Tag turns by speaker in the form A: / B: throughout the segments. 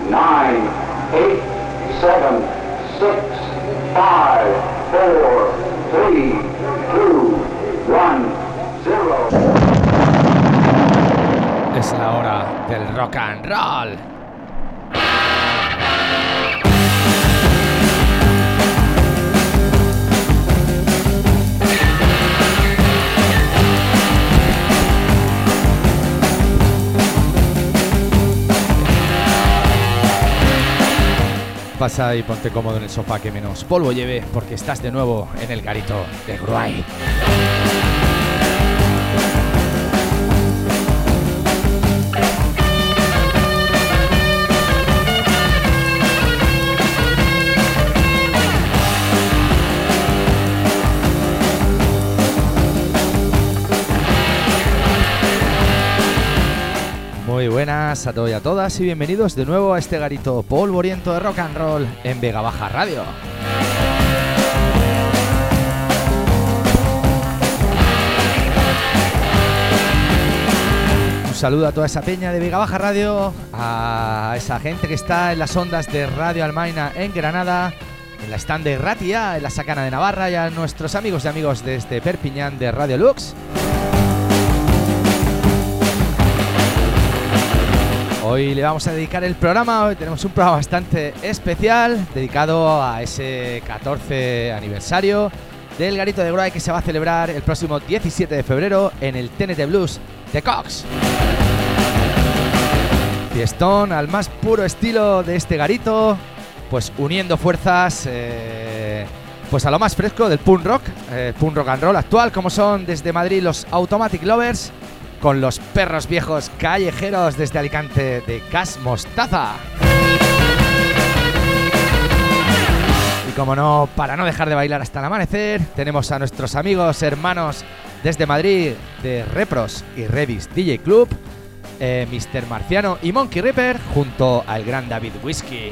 A: 9, 8, 7, 6, 5, 4, 3, 2, 1, 0.
B: Es la hora del rock and roll. Pasa y ponte cómodo en el sofá que menos polvo lleve, porque estás de nuevo en el garito de Gruay. Muy buenas a todos y a todas y bienvenidos de nuevo a este garito polvoriento de rock and roll en Vega Baja Radio. Un saludo a toda esa peña de Vega Baja Radio, a esa gente que está en las ondas de Radio Almaina en Granada, en la stand de Ratia, en la Sacana de Navarra, y a nuestros amigos y amigos desde Perpiñán de Radio Lux. Hoy le vamos a dedicar el programa, hoy tenemos un programa bastante especial dedicado a ese 14 aniversario del Garito de Gruay que se va a celebrar el próximo 17 de febrero en el TNT Blues de Cox. Fiestón al más puro estilo de este garito, pues uniendo fuerzas pues a lo más fresco del punk rock and roll actual, como son desde Madrid los Automatic Lovers, con los perros viejos callejeros desde Alicante de Gas Mostaza. Y como no, para no dejar de bailar hasta el amanecer, tenemos a nuestros amigos hermanos desde Madrid de Repros y Redis DJ Club, Mr. Marciano y Monkey Ripper, junto al gran David Whisky.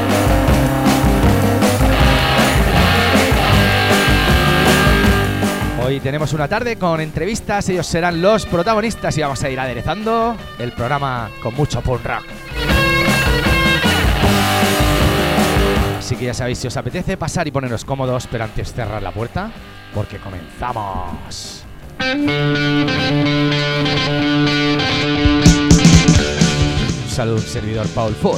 B: Hoy tenemos una tarde con entrevistas, ellos serán los protagonistas y vamos a ir aderezando el programa con mucho punk rock. Así que ya sabéis, si os apetece pasar y poneros cómodos, pero antes cerrar la puerta, porque comenzamos. Un saludo, servidor Paul Ford.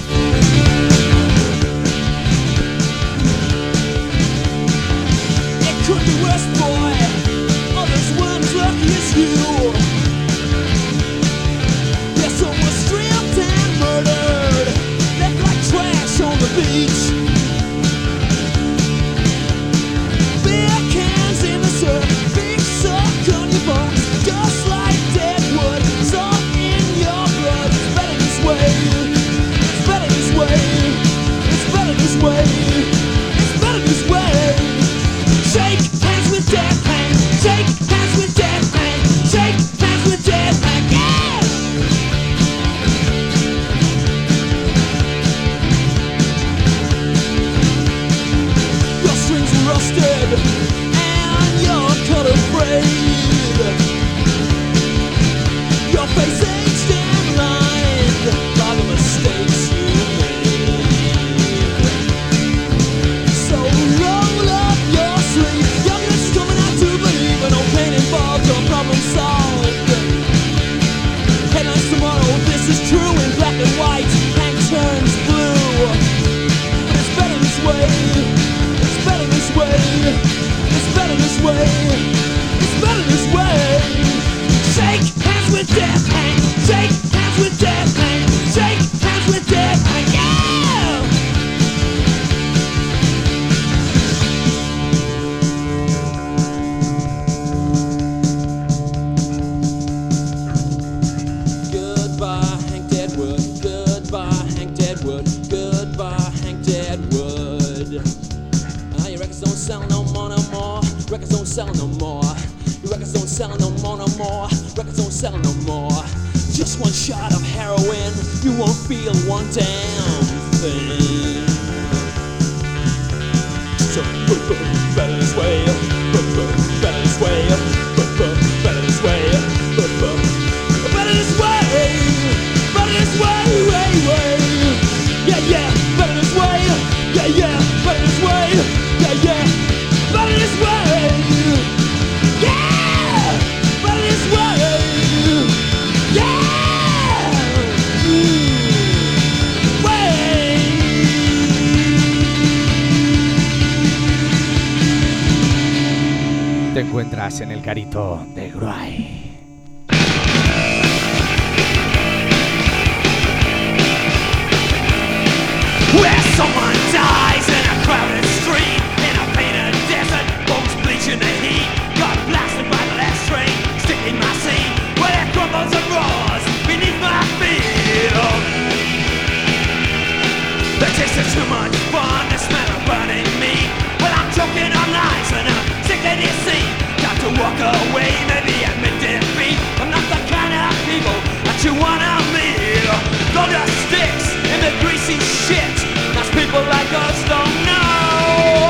C: Lucky as you. Yeah, some was stripped and murdered, left like trash on the beach. Beer cans in the surf, big suck on your bones, just like dead wood, salt in your blood. It's better this way. It's better this way. It's better this way. It's better this way. Shake hands with death, hands. Shake hands with death, hands. Shake hands with death, hands. Yeah! Your strings are rusted and you're cut afraid. Your face aged and lined by the mistakes you made. So roll up your sleeve. Youngest coming out to believe in no pain involved, no problem solved. Headlines tomorrow, this is true in black and white, and turns blue. But it's better this way. It's better this way. It's better this way. It's better this way. Shake hands with death, and shake hands with death, and shake hands with death, and yeah! Goodbye, Hank Deadwood. Goodbye, Hank Deadwood. Goodbye, Hank Deadwood. Your records don't sell no more, no more. Records don't sell no more. Your records don't sell no more, no more. Records don't sell no more. Just one shot of heroin, you won't feel one damn thing. So better this way, better this way, better this way, better this way, better this way, way. Yeah, yeah.
B: encuentras en el garito de Gruay.
C: Where someone dies in a crowded street, in a painted desert, bones bleach in the heat. Got blasted by the last train, sticking my seat, where it crumbles and roars beneath my feet. The taste is too much fun, the smell of burning meat. Well, I'm choking on lies and I'm sick of deceit. Got to walk away, maybe admit defeat. I'm not the kind of people that you wanna meet. Throw the sticks in the greasy shit. That's people like us don't know.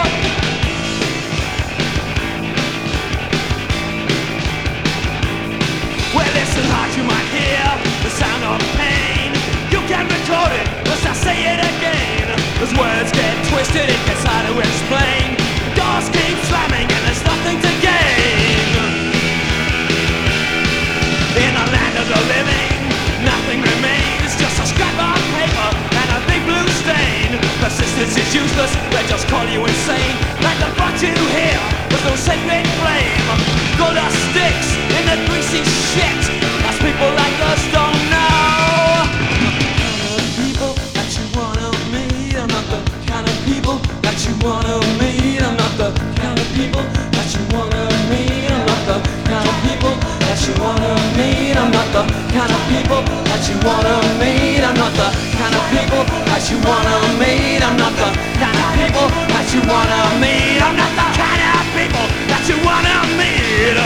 C: Well, listen hard, you might hear the sound of pain. You can record it, must I say it again? Those words get twisted, it gets hard to explain. Doors keep slamming and there's nothing to gain. In a land of the living, nothing remains, just a scrap of paper and a big blue stain. Persistence is useless, they just call you insane. Like the thought you hear, there's no sacred flame. Go to sticks in the greasy shit, that's people like us don't know. I'm not the kind of people that you wanna meet. I'm not the kind of people that you wanna meet. I'm not the kind of people that you wanna meet. I'm not the kind of people that you wanna meet. I'm not the kind of people that you wanna meet. I'm not the kind of people that you wanna meet. I'm not the kind of people that you wanna meet.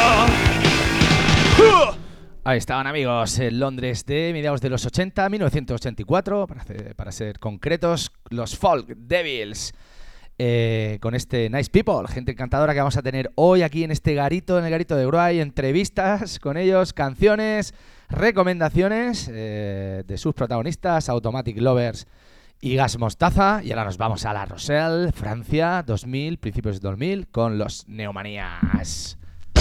B: Ahí estaban, amigos, en Londres de mediados de los 80, 1984, para ser concretos, los Folk Devils, con este Nice People, gente encantadora que vamos a tener hoy aquí en este garito, en el garito de Gruay, entrevistas con ellos, canciones, recomendaciones de sus protagonistas, Automatic Lovers y Gas Mostaza. Y ahora nos vamos a La Rochelle, Francia, 2000, principios de 2000, con los Neomanías.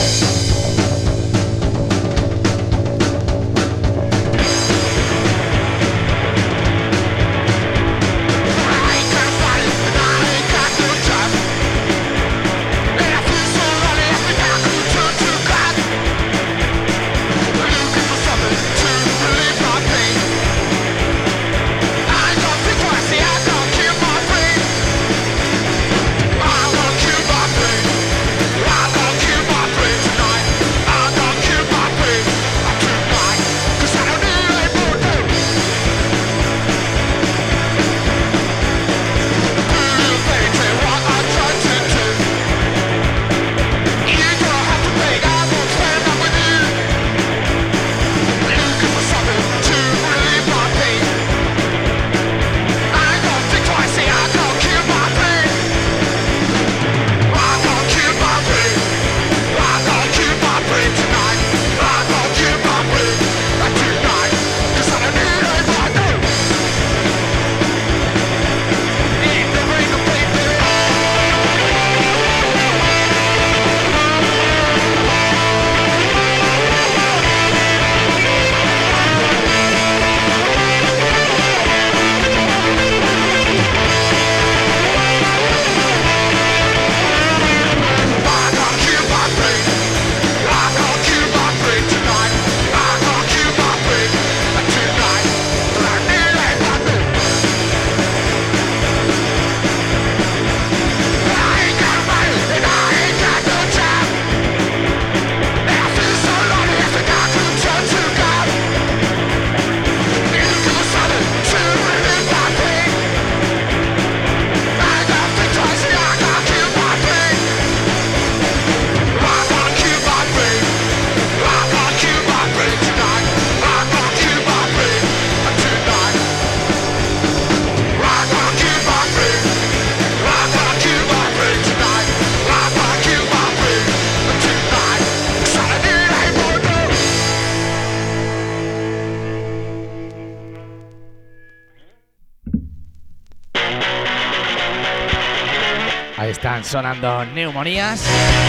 B: Ahí están sonando Neumonías,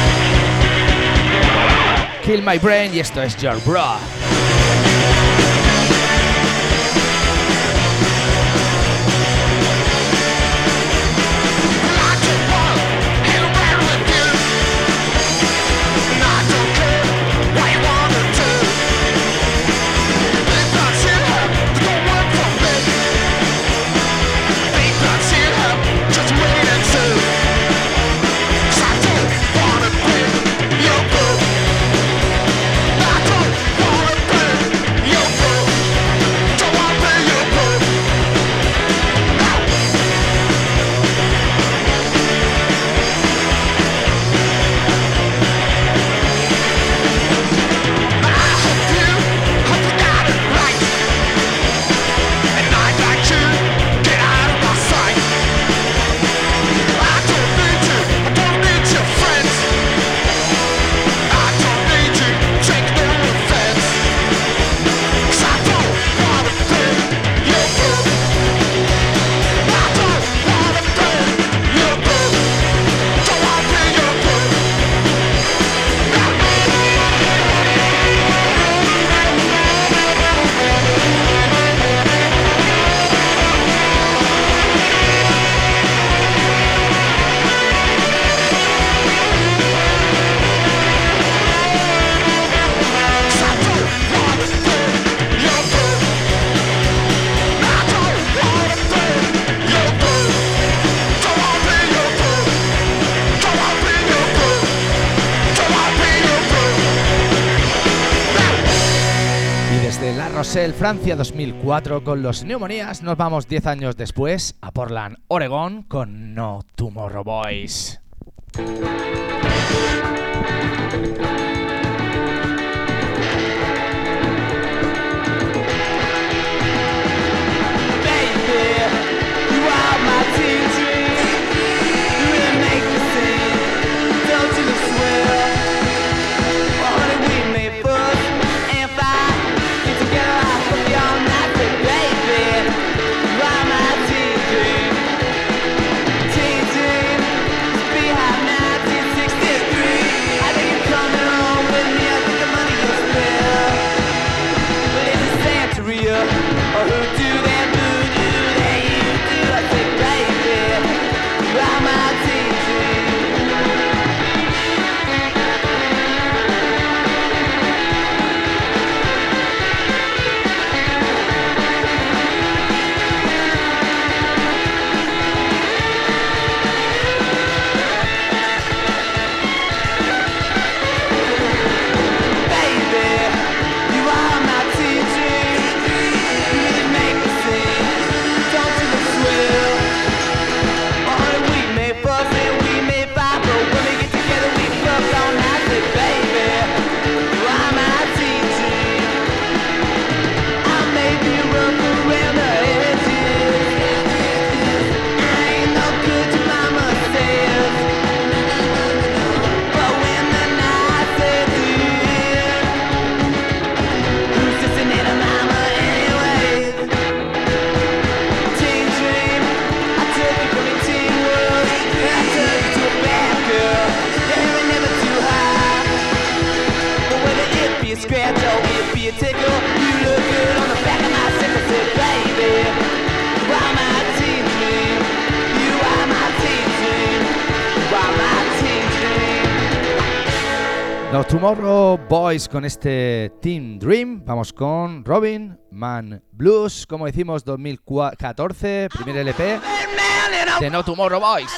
B: Kill My Brain, y esto es Your Bro.
D: Now
B: Arnold Sell, Francia 2004 con los Neumonías. Nos vamos 10 años después a Portland, Oregón con No Tomorrow Boys. No Tomorrow Boys con este Teen Dream. Vamos con Robin Man Blues, como decimos, 2014, primer LP de No Tomorrow Boys.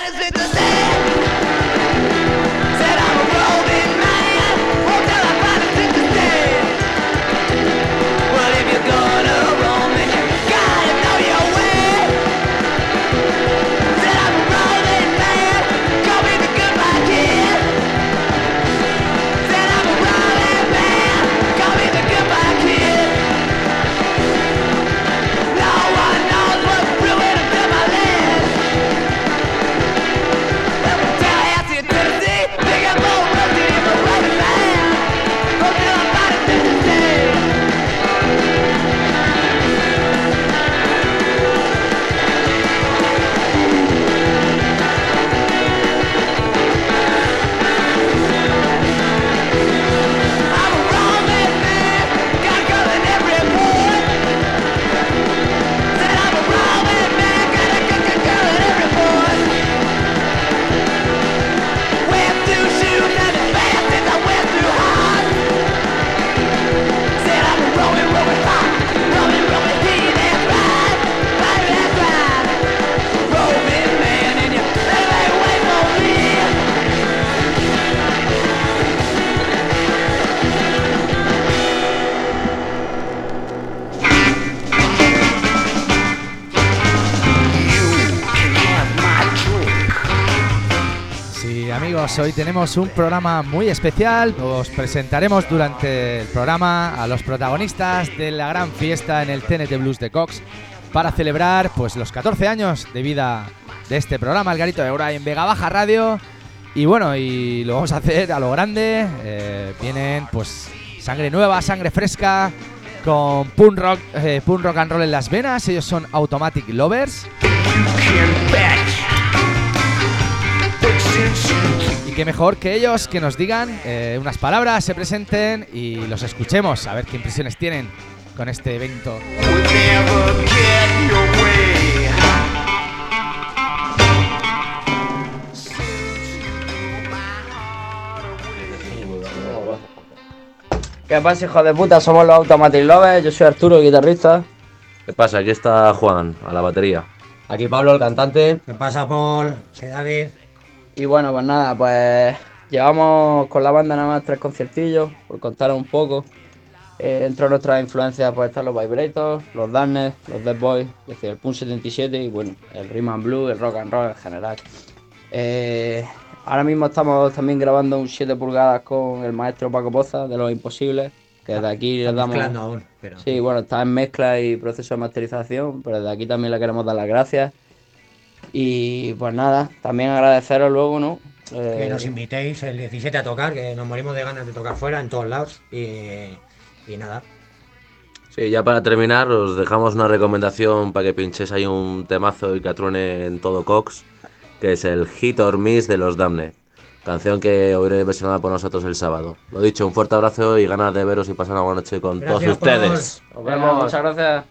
B: Amigos, hoy tenemos un programa muy especial. Os presentaremos durante el programa a los protagonistas de la gran fiesta en el TNT Blues de Cox para celebrar pues los 14 años de vida de este programa, El Garito de Ahora en Vega Baja Radio. Y bueno, y lo vamos a hacer a lo grande. Vienen pues sangre nueva, sangre fresca, con punk rock and roll en las venas. Ellos son Automatic Lovers. Y qué mejor que ellos que nos digan unas palabras, se presenten y los escuchemos, a ver qué impresiones tienen con este evento.
D: ¿Qué pasa, hijos de puta? Somos los Automatic Lovers, yo soy Arturo, el guitarrista.
E: ¿Qué pasa? Aquí está Juan, a la batería.
F: Aquí Pablo, el cantante.
G: ¿Qué pasa, Paul? Soy David.
D: Y bueno, pues nada, pues llevamos con la banda nada más 3 conciertillos, por contaros un poco. Dentro de nuestras influencias pues están los Vibrators, los Darkness, los Dead Boys, es decir, el Punk 77 y bueno, el Rhythm and Blues, el Rock and Roll en general. Ahora mismo estamos también grabando un 7 pulgadas con el maestro Paco Poza de Los Imposibles, que desde aquí les
G: Está
D: damos...
G: mezclando aún, pero
D: Sí, bueno, está en mezcla y proceso de masterización, pero desde aquí también le queremos dar las gracias. Y pues nada, también agradeceros luego, ¿no?
G: que nos invitéis el 17 a tocar, que nos morimos de ganas de tocar fuera en todos lados. Y nada,
E: Sí, ya para terminar, os dejamos una recomendación para que pinchéis ahí un temazo y que atruene en todo Cox, que es el Hit or Miss de los Damned. Canción que oiré versionada por nosotros el sábado. Lo dicho, un fuerte abrazo y ganas de veros y pasar una buena noche con
G: Gracias,
E: todos ustedes.
D: Nos vemos, muchas gracias.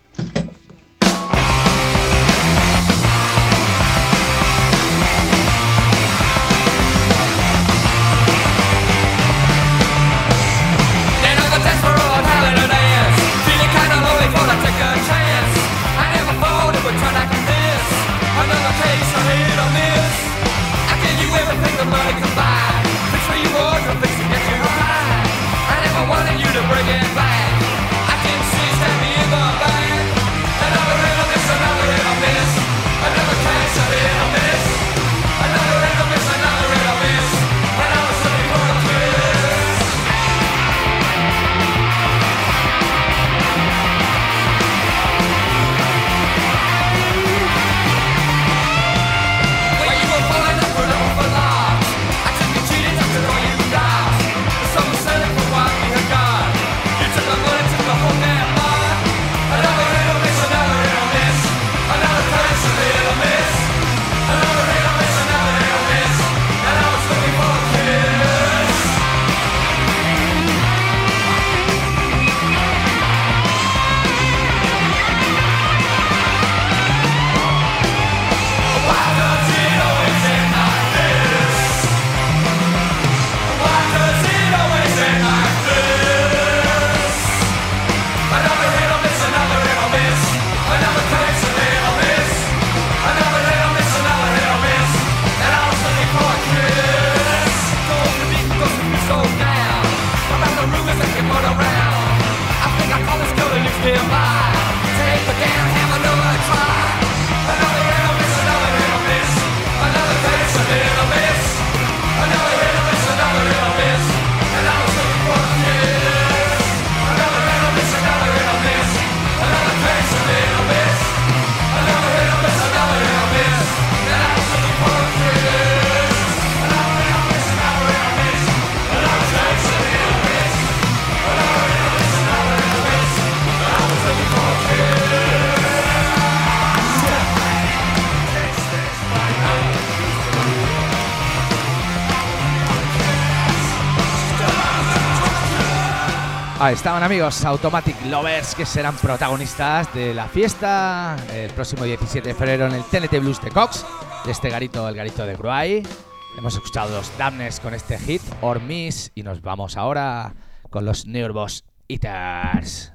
B: Ahí estaban, amigos, Automatic Lovers, que serán protagonistas de la fiesta el próximo 17 de febrero en el TNT Blues de Cox, de este garito, el garito de Gruay. Hemos escuchado los Damned con este hit or miss y nos vamos ahora con los Neuroboss Eaters.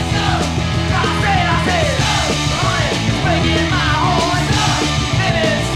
C: Breaking my heart, baby.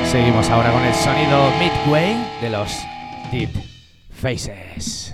B: Seguimos ahora con el sonido Midway de los Dead Faces.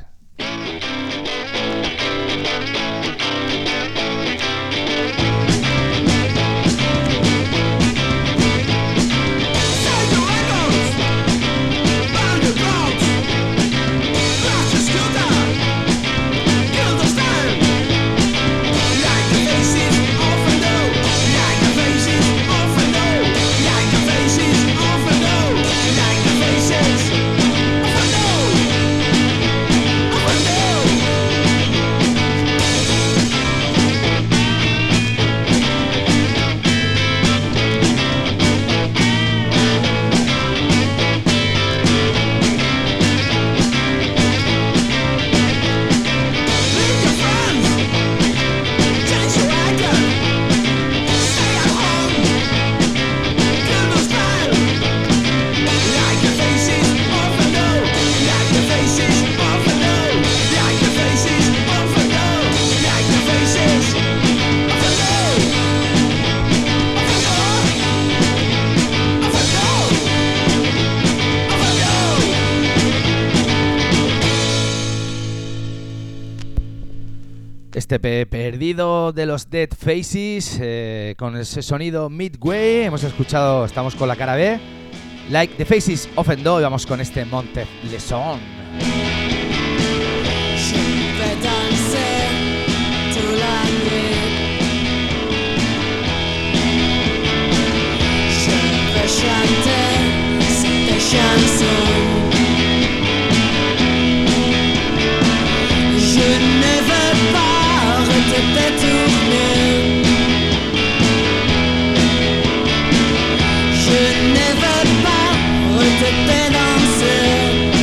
B: Este perdido de los Dead Faces con ese sonido Midway. Hemos escuchado, estamos con la cara B, Like the Faces of Endo, y vamos con este Monte Leson.
C: Je vais danser toute la nuit. Je vais chanter cette chanson. Je ne veux pas te détourner. Je ne veux pas te dénoncer.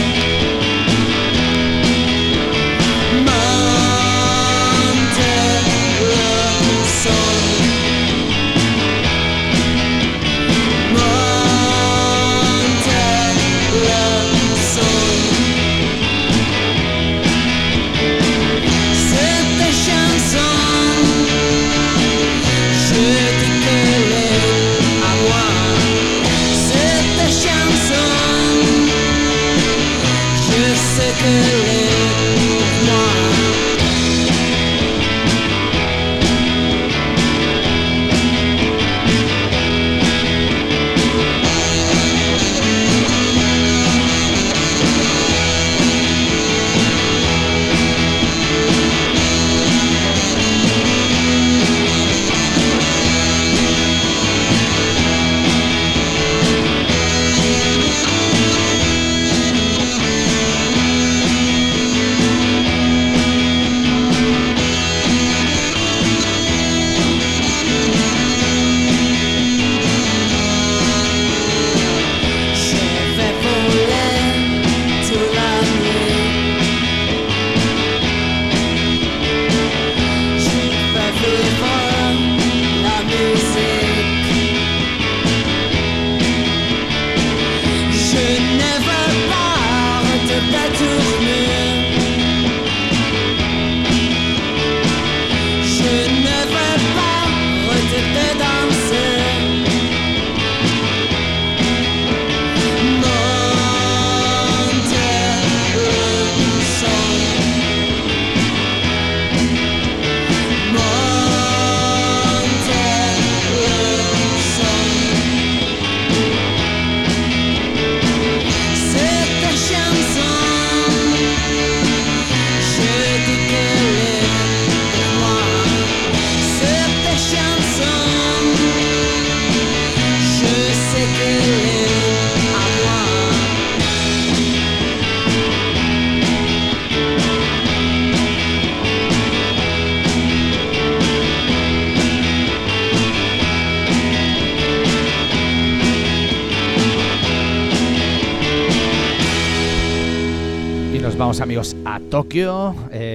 B: Amigos, a Tokio,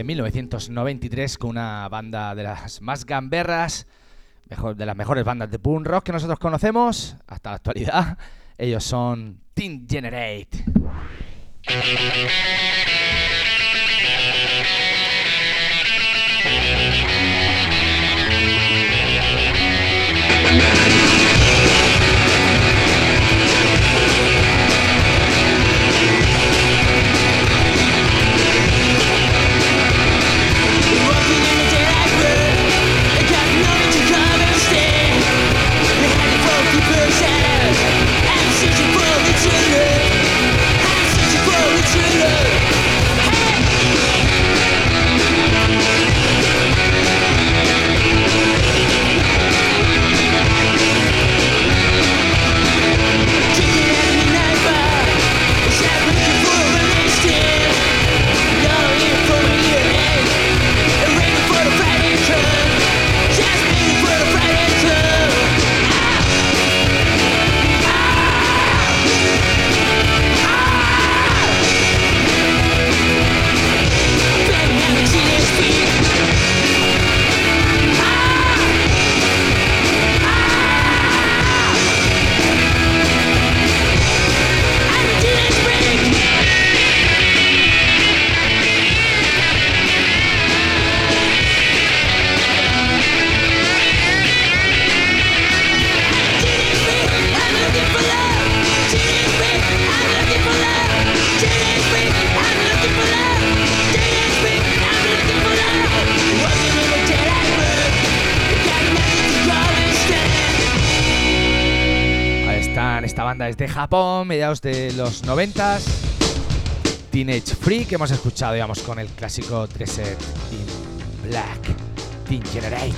B: 1993, con una banda de las más gamberras, de las mejores bandas de punk rock que nosotros conocemos hasta la actualidad. Ellos son Teen Generate. banda es de Japón, mediados de los 90s. Teenage Freak, que hemos escuchado, digamos, con el clásico Dressed in Black, Teen Generate.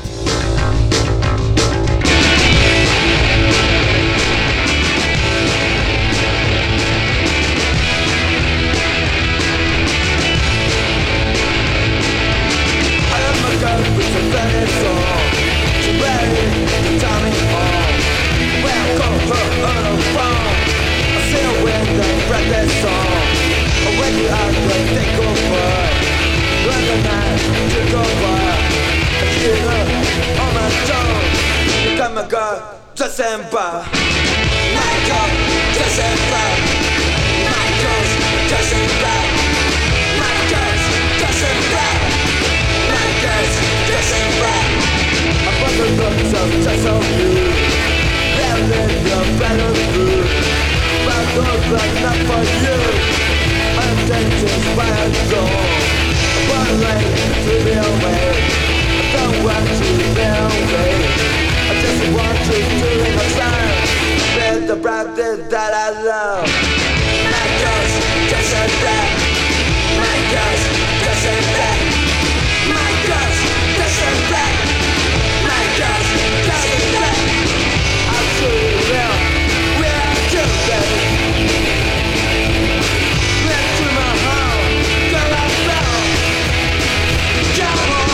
C: Just and by my God, just and by my God, just and by my God, just and by my God, just and by. Upon the looks of just of you, there live your better food. But those but not for you. I'm dangerous by a door. One lane to be away. I don't want to be away. I just want to do it my time with the practice that I love. My girls, just and that. My girls, just and that. My girls, just and that. My girls, just and that. I'm truly real, we're children. Let's do my home, girl I fell. Come on.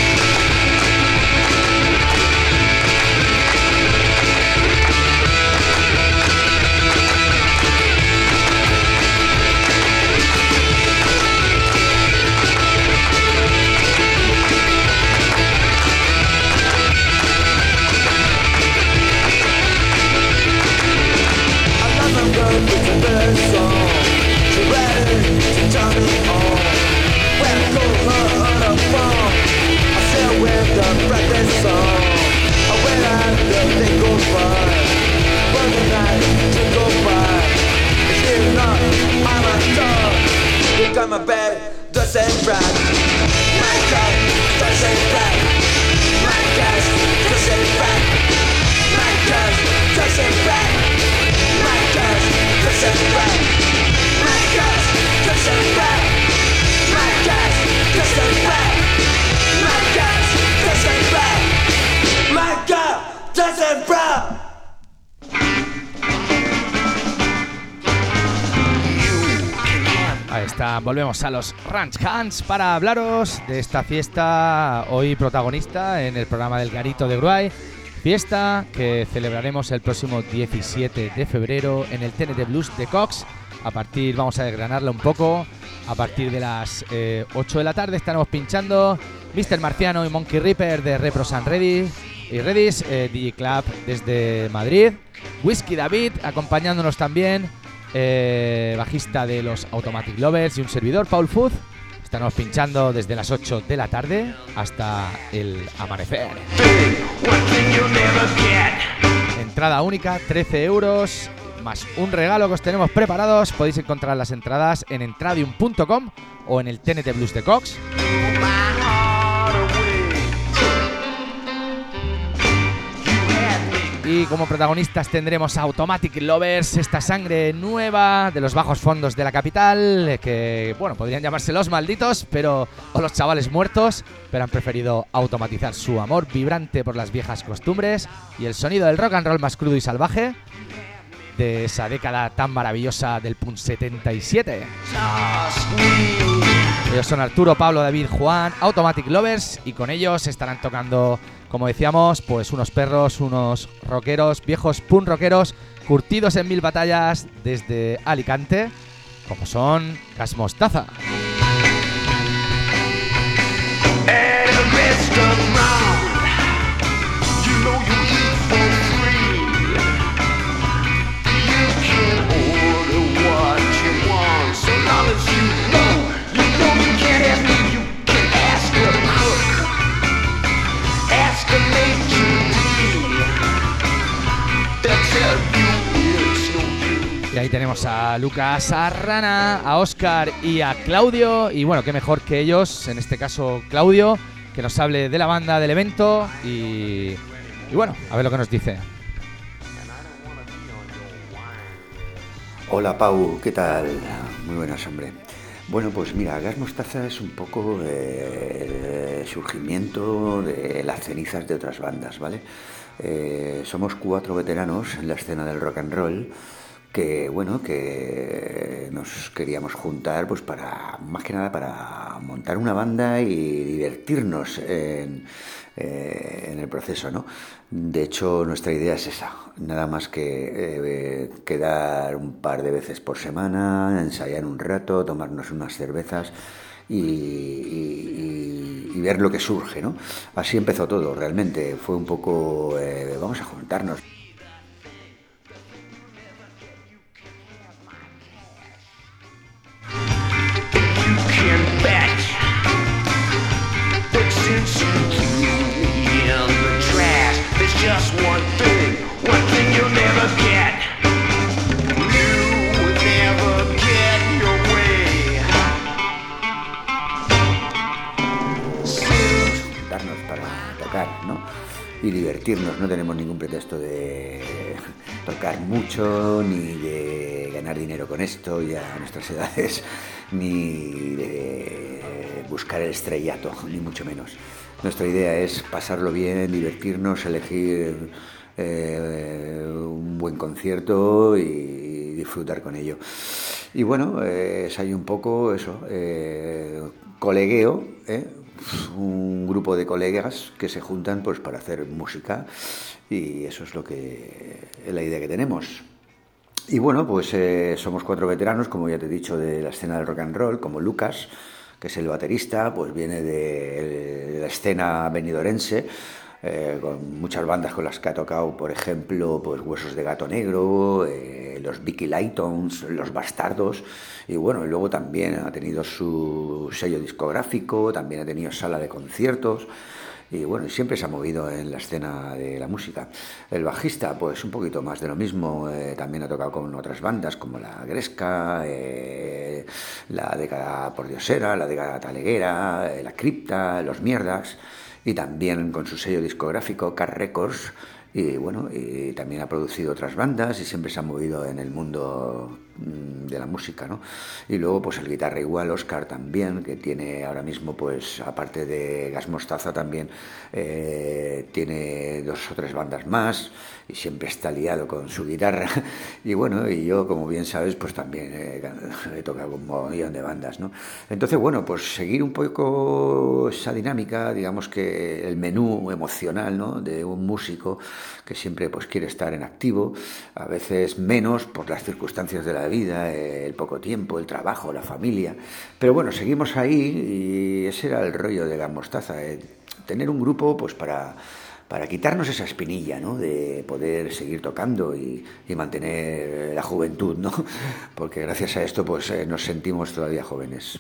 C: My bed doesn't rock. My God doesn't rock. My God doesn't rock. My God doesn't rock. My God doesn't rock. My God doesn't rock. My God doesn't rock. My God doesn't rock. My God doesn't rock.
B: Ahí está, volvemos a los Ranch Hands para hablaros de esta fiesta, hoy protagonista en el programa del Garito de Gruay. Fiesta que celebraremos el próximo 17 de febrero en el TNT Blues de Cox. Vamos a desgranarla un poco. A partir de las 8 de la tarde estaremos pinchando Mr. Marciano y Monkey Reaper de Repros and Redis DJ Club desde Madrid. Whisky David acompañándonos también. Bajista de los Automatic Lovers y un servidor, Paul Fuz. Estaremos pinchando desde las 8 de la tarde hasta el amanecer. Entrada única, 13 euros, más un regalo que os tenemos preparados. Podéis encontrar las entradas en entradium.com o en el TNT Blues de Cox. Y como protagonistas tendremos a Automatic Lovers, esta sangre nueva de los bajos fondos de la capital, que, bueno, podrían llamarse los malditos, o los chavales muertos, pero han preferido automatizar su amor vibrante por las viejas costumbres y el sonido del rock and roll más crudo y salvaje de esa década tan maravillosa del punk 77. Ellos son Arturo, Pablo, David, Juan, Automatic Lovers, y con ellos estarán tocando, como decíamos, pues unos perros, unos rockeros, viejos punk rockeros, curtidos en 1000 batallas desde Alicante, como son Gas Mostaza. Y ahí tenemos a Lucas, a Rana, a Óscar y a Claudio. Y bueno, qué mejor que ellos, en este caso Claudio, que nos hable de la banda, del evento y bueno, a ver lo que nos dice.
H: Hola Pau, ¿qué tal? Muy buenas, hombre. Bueno, pues mira, Gas Mostaza es un poco surgimiento de las cenizas de otras bandas, ¿vale? Somos 4 veteranos en la escena del rock and roll que, bueno, que nos queríamos juntar pues para, más que nada, para montar una banda y divertirnos en el proceso, ¿no? De hecho, nuestra idea es esa, nada más que quedar un par de veces por semana, ensayar un rato, tomarnos unas cervezas y ver lo que surge, ¿no? Así empezó todo, realmente, fue un poco, vamos a juntarnos. Y divertirnos, no tenemos ningún pretexto de tocar mucho, ni de ganar dinero con esto ya a nuestras edades, ni de buscar el estrellato, ni mucho menos. Nuestra idea es pasarlo bien, divertirnos, elegir un buen concierto y disfrutar con ello. Y bueno, es ahí un poco eso, colegueo, un grupo de colegas que se juntan pues para hacer música y eso es lo que es la idea que tenemos. Y bueno, pues somos 4 veteranos, como ya te he dicho, de la escena del rock and roll, como Lucas, que es el baterista, pues viene de la escena benidorense, con muchas bandas con las que ha tocado, por ejemplo, pues Huesos de Gato Negro, los Vicky Laytons, los Bastardos, y bueno, y luego también ha tenido su sello discográfico, también ha tenido sala de conciertos, y bueno, siempre se ha movido en la escena de la música. El bajista, pues un poquito más de lo mismo, también ha tocado con otras bandas como la Gresca, la Década Pordiosera, la Década Taleguera, la Cripta, los Mierdas, y también con su sello discográfico Car Records, y bueno, y también ha producido otras bandas y siempre se ha movido en el mundo de la música, ¿no? Y luego pues el guitarra igual, Óscar también, que tiene ahora mismo pues aparte de Gas Mostaza también tiene 2 o 3 bandas más y siempre está liado con su guitarra y bueno, y yo como bien sabes pues también he tocado con un montón de bandas, ¿no? Entonces bueno, pues seguir un poco esa dinámica, digamos que el menú emocional, ¿no?, de un músico que siempre pues quiere estar en activo, a veces menos por las circunstancias de la vida, el poco tiempo, el trabajo, la familia, pero bueno, seguimos ahí y ese era el rollo de Gas Mostaza, tener un grupo pues para quitarnos esa espinilla, ¿no?, de poder seguir tocando y mantener la juventud, ¿no?, porque gracias a esto pues nos sentimos todavía jóvenes.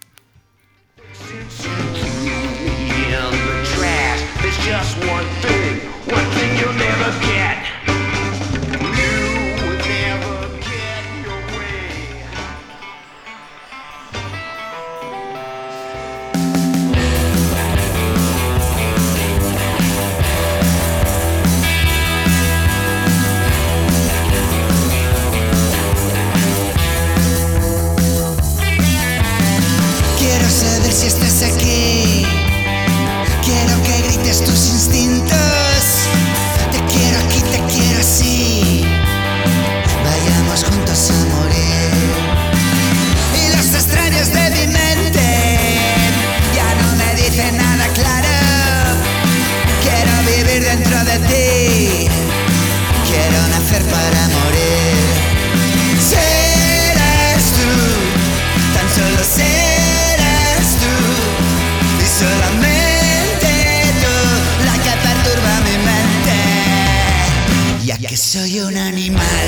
C: Quiero saber si estás aquí. Quiero que grites tus instintos. Te quiero aquí, te quiero así. Vayamos juntos a morir. Y los extraños de mi mente ya no me dicen nada claro. Quiero vivir dentro de ti. Quiero nacer para morir. Serás tú, tan solo serás tú. Y solamente tú, la que perturba mi mente, ya que soy un animal.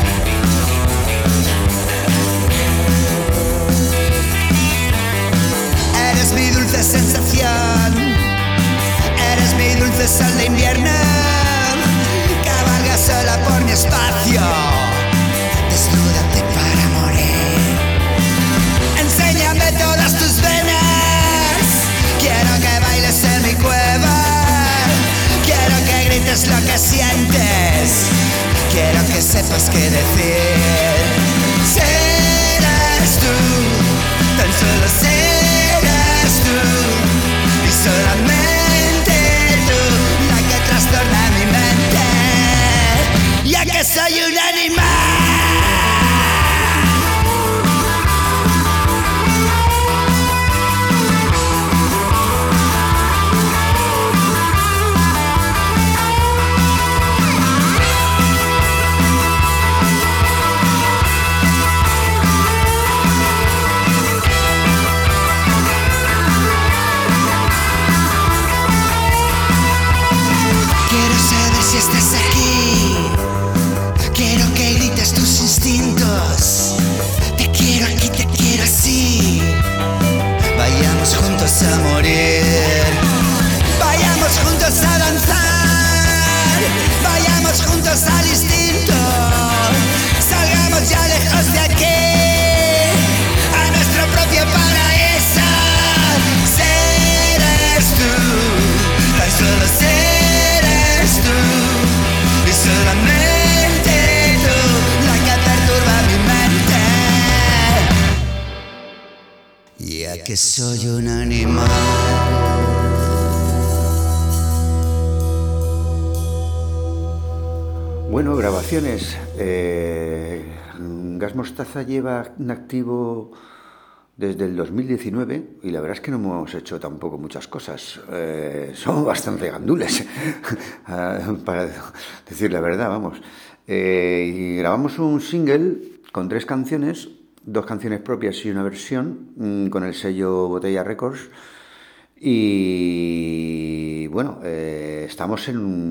C: Eres mi dulce sensación, eres mi dulce sol de invierno, cabalga sola por mi espacio, desnúdate para morir. Enséñame todas tus venas, quiero que bailes en mi cueva, quiero que grites lo que sientes, quiero que sepas qué decir. solo serás tú y solamente tú la que trastorna mi mente, ya que soy un animal. Quiero saber si estás aquí. Quiero que grites tus instintos. Te quiero aquí, te quiero así. Vayamos juntos a morir. Vayamos juntos a danzar. Vayamos juntos al instinto. Salgamos ya lejos de aquí, a nuestro propio paraíso. Serás tú, tan solo serás tú y solamente tú la que perturba mi mente, ya que soy un animal.
H: Bueno, grabaciones. Gas Mostaza lleva en activo desde el 2019 y la verdad es que no hemos hecho tampoco muchas cosas. Somos bastante gandules, para decir la verdad, vamos. Y grabamos un single con 3 canciones, 2 canciones propias y una versión, con el sello Botella Records. Y bueno, estamos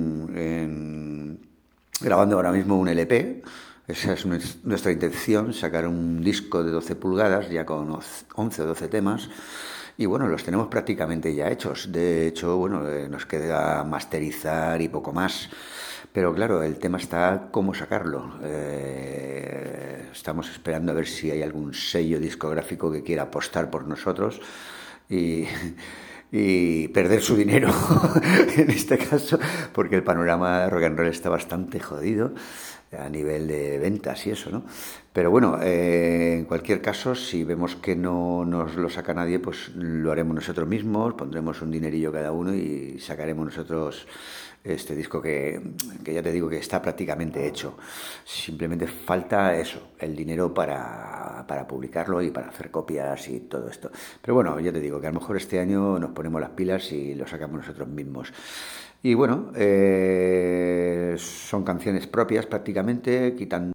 H: grabando ahora mismo un LP. Esa es nuestra intención, sacar un disco de 12 pulgadas ya con 11 o 12 temas. Y bueno, los tenemos prácticamente ya hechos. De hecho, bueno, nos queda masterizar y poco más. Pero claro, el tema está cómo sacarlo. Estamos esperando a ver si hay algún sello discográfico que quiera apostar por nosotros y perder su dinero en este caso, porque el panorama de rock and roll está bastante jodido a nivel de ventas y eso, ¿no? Pero bueno, en cualquier caso, si vemos que no nos lo saca nadie, pues lo haremos nosotros mismos, pondremos un dinerillo cada uno y sacaremos nosotros este disco que ya te digo que está prácticamente hecho. Simplemente falta eso, el dinero para publicarlo y para hacer copias y todo esto. Pero bueno, ya te digo que a lo mejor este año nos ponemos las pilas y lo sacamos nosotros mismos. Y bueno, son canciones propias prácticamente, quitando...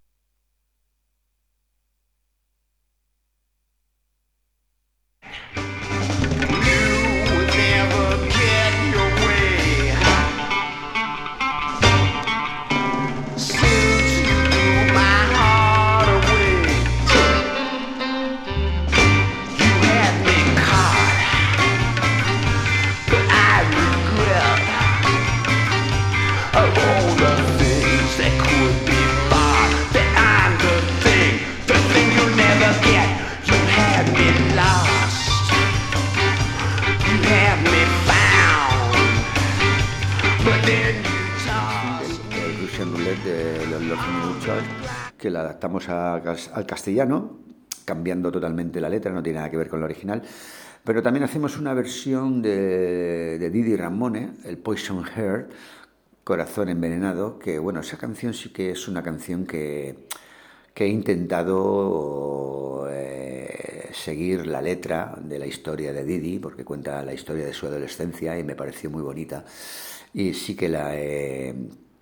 H: que la adaptamos al castellano, cambiando totalmente la letra, no tiene nada que ver con la original. Pero también hacemos una versión de Didi Ramone, el Poison Heart, Corazón Envenenado, que bueno, esa canción sí que es una canción que he intentado seguir la letra de la historia de Didi, porque cuenta la historia de su adolescencia y me pareció muy bonita. Y sí que la he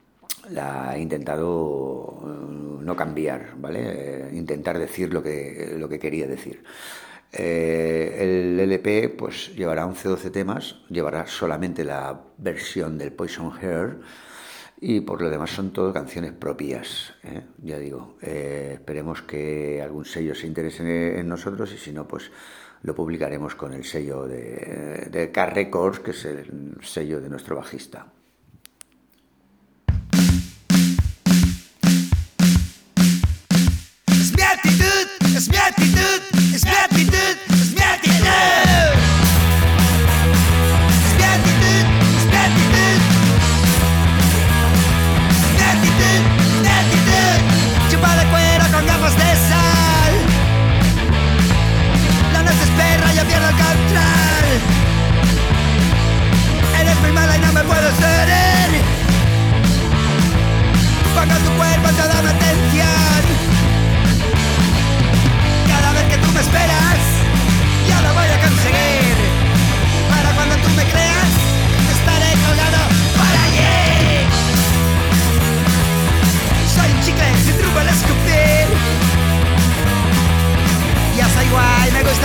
H: intentado no cambiar, ¿vale? Intentar decir lo que quería decir. El LP pues llevará 11 o 12 temas, llevará solamente la versión del Poison Heart y por lo demás son todo canciones propias, ¿eh? Ya digo, esperemos que algún sello se interese en nosotros y si no pues lo publicaremos con el sello de Car Records, que es el sello de nuestro bajista.
C: Es mi actitud, es mi actitud, es mi actitud. Es mi actitud, es mi actitud. Mi actitud, mi actitud. Chupa de cuero con gafas de sal. La noche espera.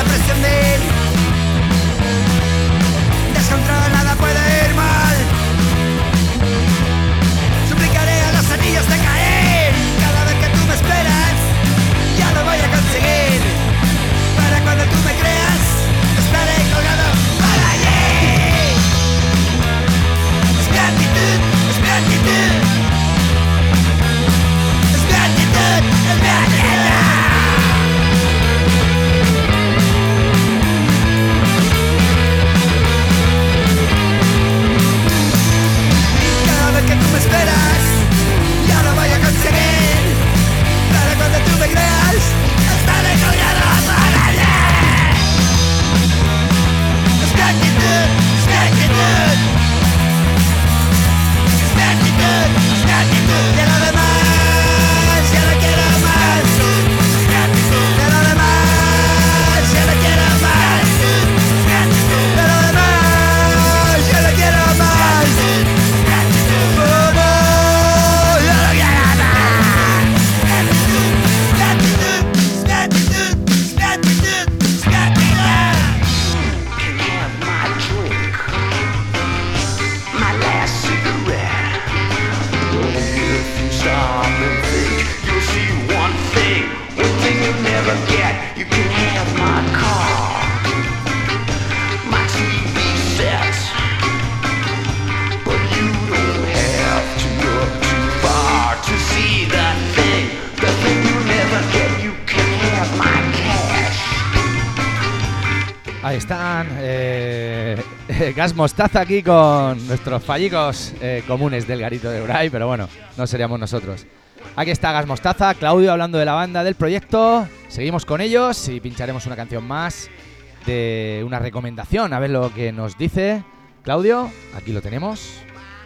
C: presión de descontrolada puede ir mal. Suplicaré a los anillos de caer cada vez que tú me esperas. Ya lo voy a conseguir. Para cuando tú me creas, estaré colgado para allí. Es mi actitud, es mi actitud. Es mi actitud, es mi actitud. Cada vez que tú me esperas, ya lo voy a conseguir. Para cuando tú me creas, estaré colgado para allí. Es mi actitud, es mi actitud. Es mi actitud, es mi actitud. De lo demás, ya no quiero más. Es mi actitud. De lo demás, ya no quiero más. Es mi actitud. De lo demás, ya no quiero más. Oh no, ya no quiero más. Es mi actitud, es mi actitud, es mi actitud, es mi actitud.
A: Can have my drink, my last cigarette. If you stop and think, you'll see one thing you'll never get. You can have my car, my TV set, but you don't have to look too far to see the thing you'll never get. You can have my cash.
B: Ahí están. Gas Mostaza aquí con nuestros fallicos comunes del garito de Bray, pero bueno, no seríamos nosotros. Aquí está Gas Mostaza, Claudio hablando de la banda, del proyecto. Seguimos con ellos y pincharemos una canción más de una recomendación, a ver lo que nos dice Claudio. Aquí lo tenemos.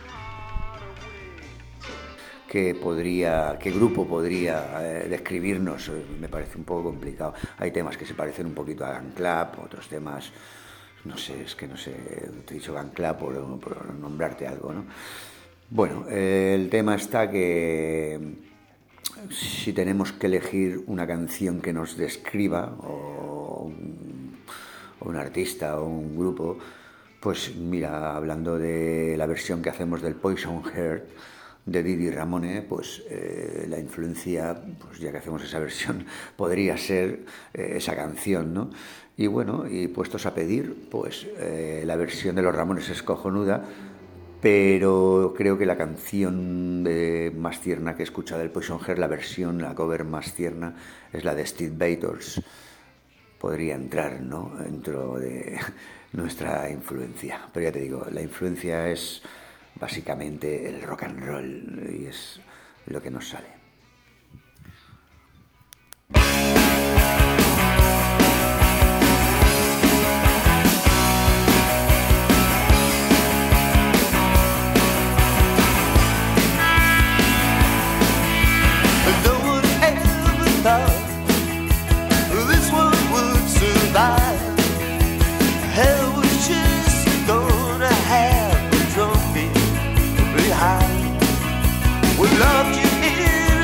H: ¿Qué grupo podría describirnos? Me parece un poco complicado. Hay temas que se parecen un poquito a Gun Club, otros temas, no sé, te he dicho Gun Club por nombrarte algo, ¿no? Bueno, el tema está que si tenemos que elegir una canción que nos describa, o un artista o un grupo, pues mira, hablando de la versión que hacemos del Poison Heart de Didi Ramone, pues la influencia, pues ya que hacemos esa versión, podría ser esa canción, ¿no? Y bueno, y puestos a pedir, pues la versión de los Ramones es cojonuda, pero creo que la canción más tierna que he escuchado del Poison Heart, la cover más tierna, es la de Steve Bators. Podría entrar, ¿no?, dentro de nuestra influencia. Pero ya te digo, la influencia es básicamente el rock and roll y es lo que nos sale.
C: No one ever thought this one would survive. Hell was just gonna have a trophy behind. We loved you in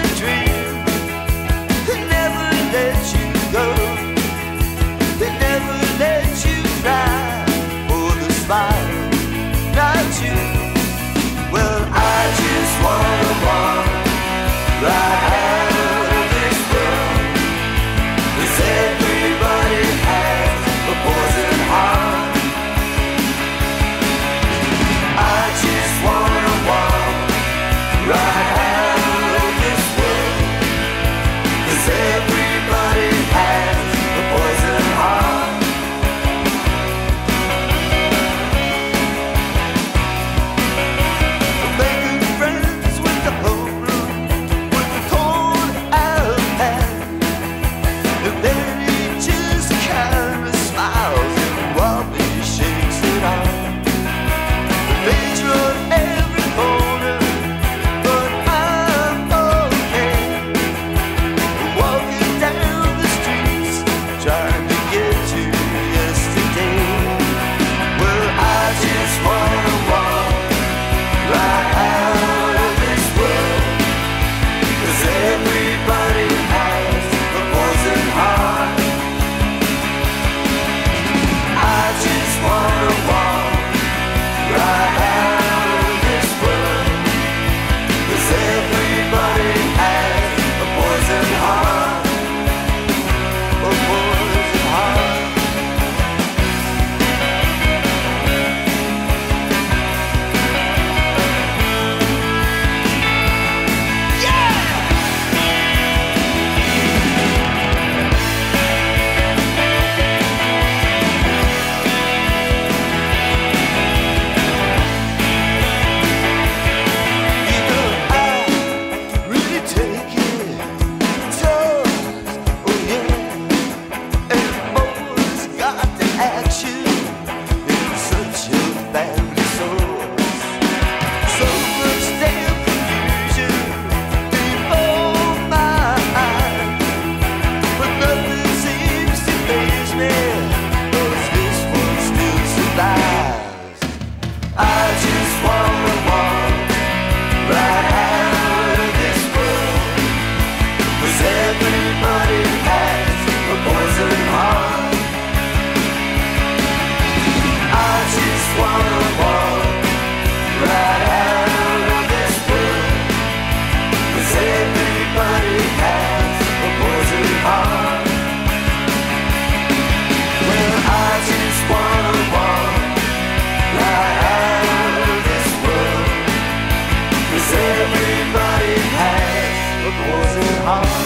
A: poison heart,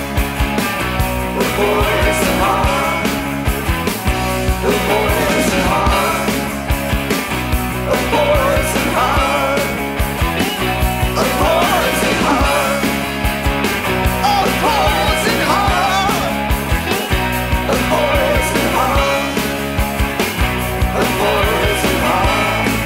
A: a poison heart, a poison heart, a poison heart, a poison heart, a poison heart, a poison heart, a poison heart.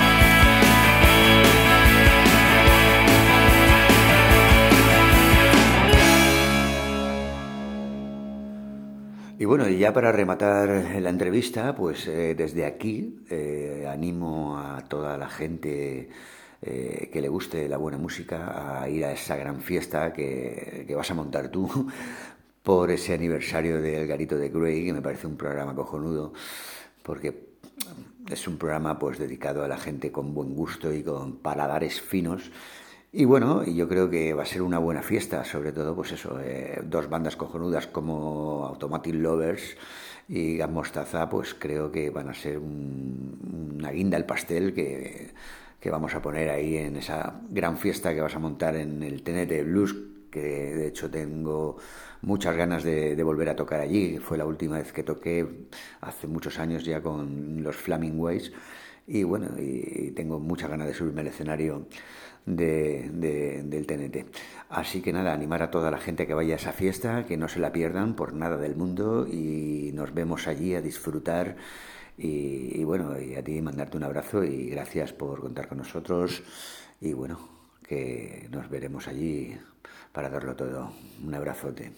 H: Y bueno, y ya para rematar la entrevista, pues desde aquí animo a toda la gente que le guste la buena música a ir a esa gran fiesta que vas a montar tú por ese aniversario del Garito de Grey, que me parece un programa cojonudo, porque es un programa pues dedicado a la gente con buen gusto y con paladares finos. Y bueno, yo creo que va a ser una buena fiesta, sobre todo pues eso, dos bandas cojonudas como Automatic Lovers y Gas Mostaza, pues creo que van a ser una guinda al pastel que vamos a poner ahí en esa gran fiesta que vas a montar en el TNT Blues, que de hecho tengo muchas ganas de volver a tocar allí. Fue la última vez que toqué hace muchos años ya con los Flaming Ways, y bueno, y tengo muchas ganas de subirme al escenario del TNT. Así que nada, animar a toda la gente que vaya a esa fiesta, que no se la pierdan por nada del mundo, y nos vemos allí a disfrutar. Y bueno, y a ti mandarte un abrazo y gracias por contar con nosotros, y bueno, que nos veremos allí para darlo todo. Un abrazote.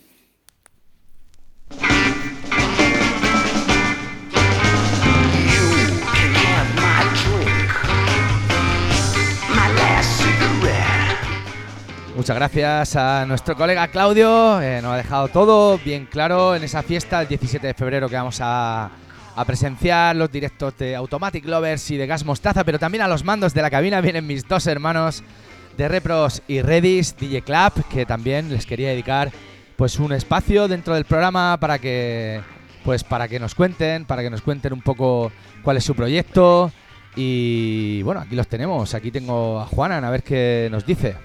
B: Muchas gracias a nuestro colega Claudio, nos ha dejado todo bien claro en esa fiesta el 17 de febrero que vamos a presenciar los directos de Automatic Lovers y de Gas Mostaza, pero también a los mandos de la cabina vienen mis dos hermanos de Repros y Redis, DJ Club, que también les quería dedicar pues un espacio dentro del programa para que nos cuenten un poco cuál es su proyecto. Y bueno, aquí los tenemos, aquí tengo a Juanan, a ver qué nos dice.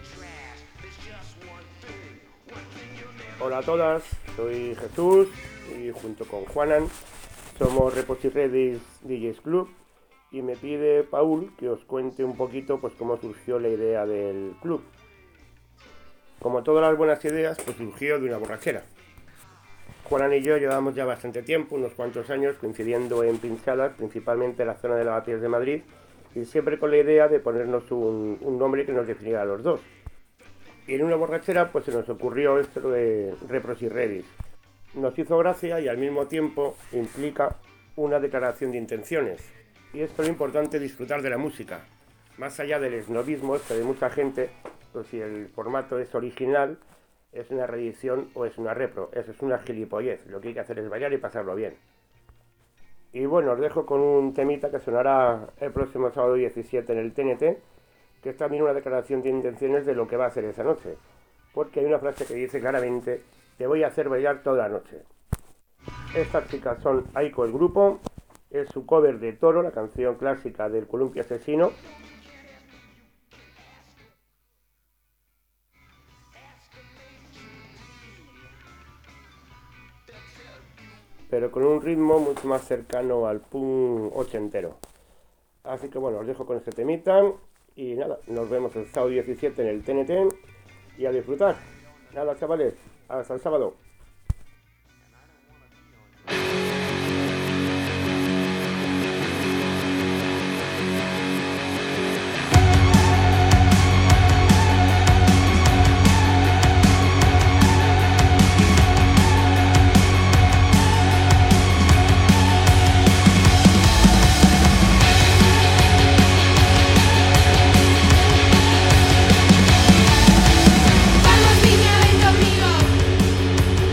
I: Hola a todas, soy Jesús y junto con Juanan somos Repos y Redis DJs Club, y me pide Paul que os cuente un poquito pues cómo surgió la idea del club. Como todas las buenas ideas, pues surgió de una borrachera. Juanan y yo llevamos ya bastante tiempo, unos cuantos años, coincidiendo en pinchadas, principalmente en la zona de Lavapiés de Madrid, y siempre con la idea de ponernos un nombre que nos definiera a los dos. Y en una borrachera pues se nos ocurrió esto de Repros y Redis. Nos hizo gracia y al mismo tiempo implica una declaración de intenciones. Y es lo importante, disfrutar de la música. Más allá del esnobismo de mucha gente, pues si el formato es original, es una reedición o es una repro. Eso es una gilipollez. Lo que hay que hacer es bailar y pasarlo bien. Y bueno, os dejo con un temita que sonará el próximo sábado 17 en el TNT, que es también una declaración de intenciones de lo que va a ser esa noche. Porque hay una frase que dice claramente: te voy a hacer bailar toda la noche. Estas chicas son Aiko el grupo, es su cover de Toro, la canción clásica del Columpio Asesino. Pero con un ritmo mucho más cercano al punk ochentero. Así que bueno, os dejo con este temita. Y nada, nos vemos el sábado 17 en el TNT y a disfrutar. Nada, chavales, hasta el sábado.
J: Vamos, niña, ven conmigo.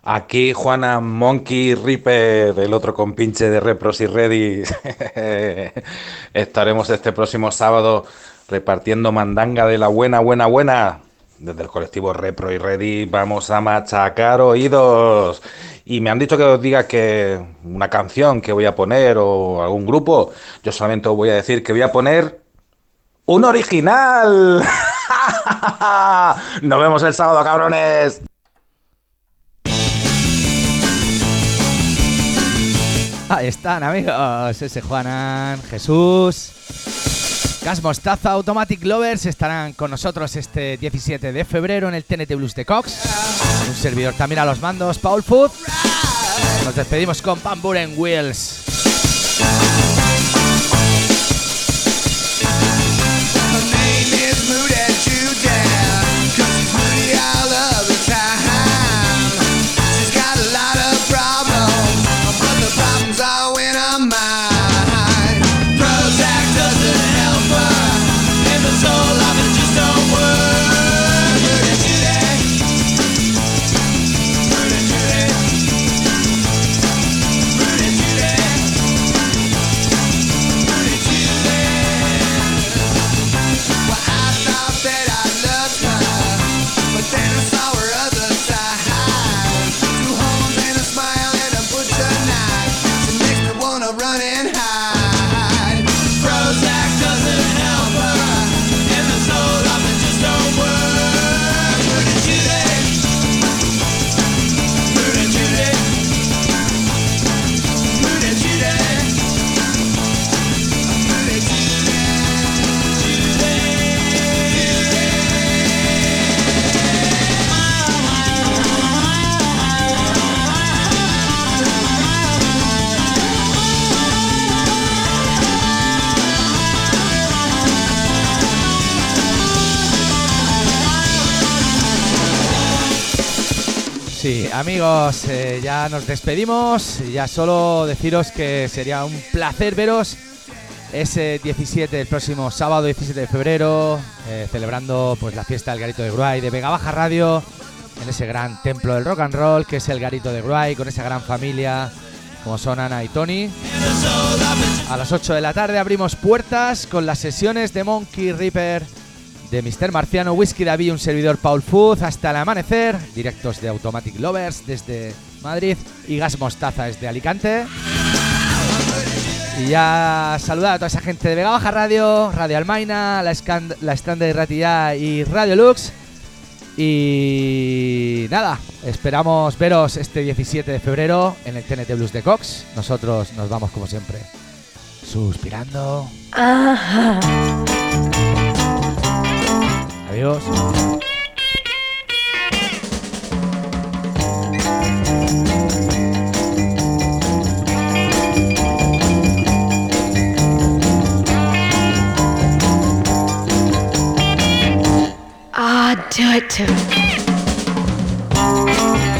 J: Aquí Juana Monkey Reaper, el otro compinche de Repros y Ready. Estaremos este próximo sábado repartiendo mandanga de la buena, buena, buena. Desde el colectivo Repro y Ready vamos a machacar oídos. Y me han dicho que os diga que una canción que voy a poner o algún grupo. Yo solamente os voy a decir que voy a poner un original. Nos vemos el sábado, cabrones.
B: Ahí están, amigos. Ese Juanan, Jesús, Gas Mostaza, Automatic Lovers estarán con nosotros este 17 de febrero en el TNT Blues de Cox. Un servidor también a los mandos, Paul Food. Nos despedimos con Van Buren Wheels. Sí, amigos, ya nos despedimos. Ya solo deciros que sería un placer veros ese 17, el próximo sábado 17 de febrero, celebrando pues la fiesta del Garito de Gruay de Vega Baja Radio, en ese gran templo del rock and roll que es el Garito de Gruay, con esa gran familia como son Ana y Tony. A las 8 de la tarde abrimos puertas con las sesiones de Monkey Reaper, de Mr. Marciano, Whisky David, un servidor Paul Food, hasta el amanecer. Directos de Automatic Lovers desde Madrid y Gas Mostaza desde Alicante. Y ya saludar a toda esa gente de Vega Baja Radio, Radio Almaina, la Stand de Ratilla y Radio Lux. Y nada, esperamos veros este 17 de febrero en el TNT Blues de Cox. Nosotros nos vamos como siempre suspirando. Ajá. Adiós.
K: Ah, do it to me.